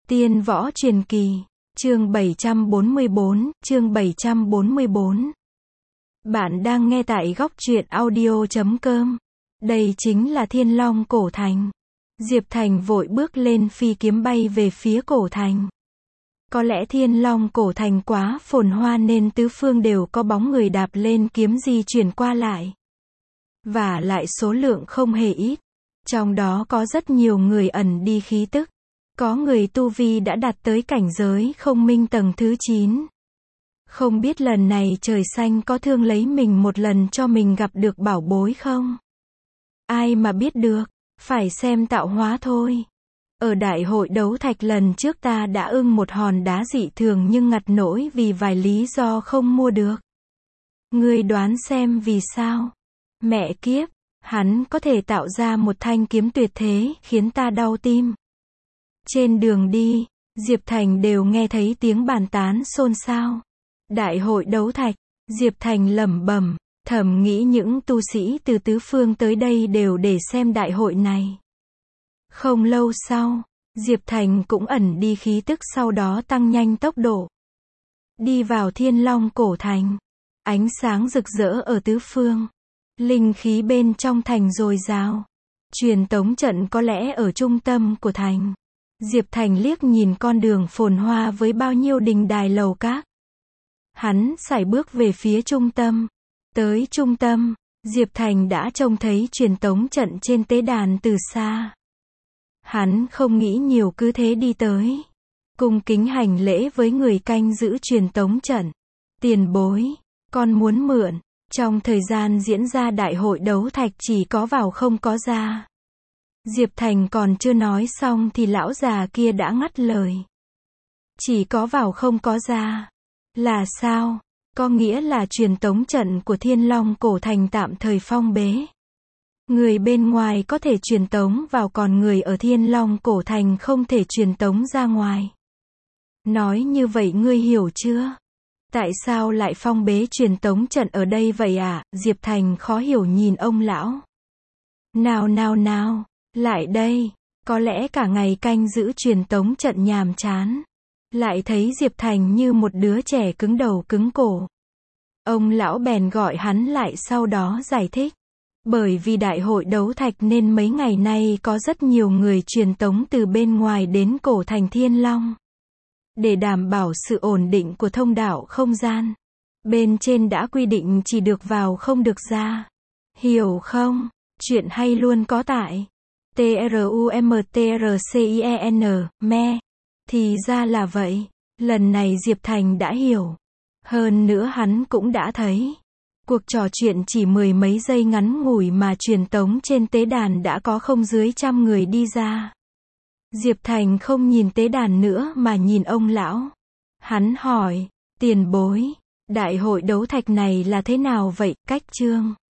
Tiên Võ Truyền Kỳ, chương 744, chương 744. Bạn đang nghe tại góc truyện audio.com. Đây chính là Thiên Long Cổ Thành. Diệp Thành vội bước lên phi kiếm bay về phía cổ thành. Có lẽ Thiên Long Cổ Thành quá phồn hoa nên tứ phương đều có bóng người đạp lên kiếm di chuyển qua lại. Và lại số lượng không hề ít. Trong đó có rất nhiều người ẩn đi khí tức. Có người tu vi đã đạt tới cảnh giới không minh tầng thứ 9. Không biết lần này trời xanh có thương lấy mình một lần cho mình gặp được bảo bối không? Ai mà biết được, phải xem tạo hóa thôi. Ở đại hội đấu thạch lần trước ta đã ưng một hòn đá dị thường nhưng ngặt nỗi vì vài lý do không mua được. Ngươi đoán xem vì sao? Mẹ kiếp, hắn có thể tạo ra một thanh kiếm tuyệt thế, khiến ta đau tim. Trên đường đi, Diệp Thành đều nghe thấy tiếng bàn tán xôn xao. Đại hội đấu thạch, Diệp Thành lẩm bẩm, thầm nghĩ những tu sĩ từ tứ phương tới đây đều để xem đại hội này. Không lâu sau, Diệp Thành cũng ẩn đi khí tức, sau đó tăng nhanh tốc độ. Đi vào Thiên Long Cổ Thành. Ánh sáng rực rỡ ở tứ phương. Linh khí bên trong thành dồi dào. Truyền tống trận có lẽ ở trung tâm của thành. Diệp Thành liếc nhìn con đường phồn hoa với bao nhiêu đình đài lầu các. Hắn sải bước về phía trung tâm. Tới trung tâm, Diệp Thành đã trông thấy truyền tống trận trên tế đàn từ xa. Hắn không nghĩ nhiều cứ thế đi tới. Cung kính hành lễ với người canh giữ truyền tống trận. Tiền bối, con muốn mượn. Trong thời gian diễn ra đại hội đấu thạch chỉ có vào không có ra. Diệp Thành còn chưa nói xong thì lão già kia đã ngắt lời. Chỉ có vào không có ra. Là sao? Có nghĩa là truyền tống trận của Thiên Long Cổ Thành tạm thời phong bế. Người bên ngoài có thể truyền tống vào, còn người ở Thiên Long Cổ Thành không thể truyền tống ra ngoài. Nói như vậy ngươi hiểu chưa? Tại sao lại phong bế truyền tống trận ở đây vậy ạ? Diệp Thành khó hiểu nhìn ông lão. Nào, lại đây. Có lẽ cả ngày canh giữ truyền tống trận nhàm chán. Lại thấy Diệp Thành như một đứa trẻ cứng đầu cứng cổ. Ông lão bèn gọi hắn lại, sau đó giải thích. Bởi vì đại hội đấu thạch nên mấy ngày nay có rất nhiều người truyền tống từ bên ngoài đến cổ thành Thiên Long. Để đảm bảo sự ổn định của thông đạo không gian. Bên trên đã quy định chỉ được vào không được ra. Hiểu không? Chuyện hay luôn có tại TRUMTRCIEN, me. Thì ra là vậy. Lần này Diệp Thành đã hiểu. Hơn nữa hắn cũng đã thấy. Cuộc trò chuyện chỉ mười mấy giây ngắn ngủi mà truyền tống trên tế đàn đã có không dưới 100 người đi ra. Diệp Thành không nhìn tế đàn nữa mà nhìn ông lão. Hắn hỏi, tiền bối, đại hội đấu thạch này là thế nào vậy? Cách chương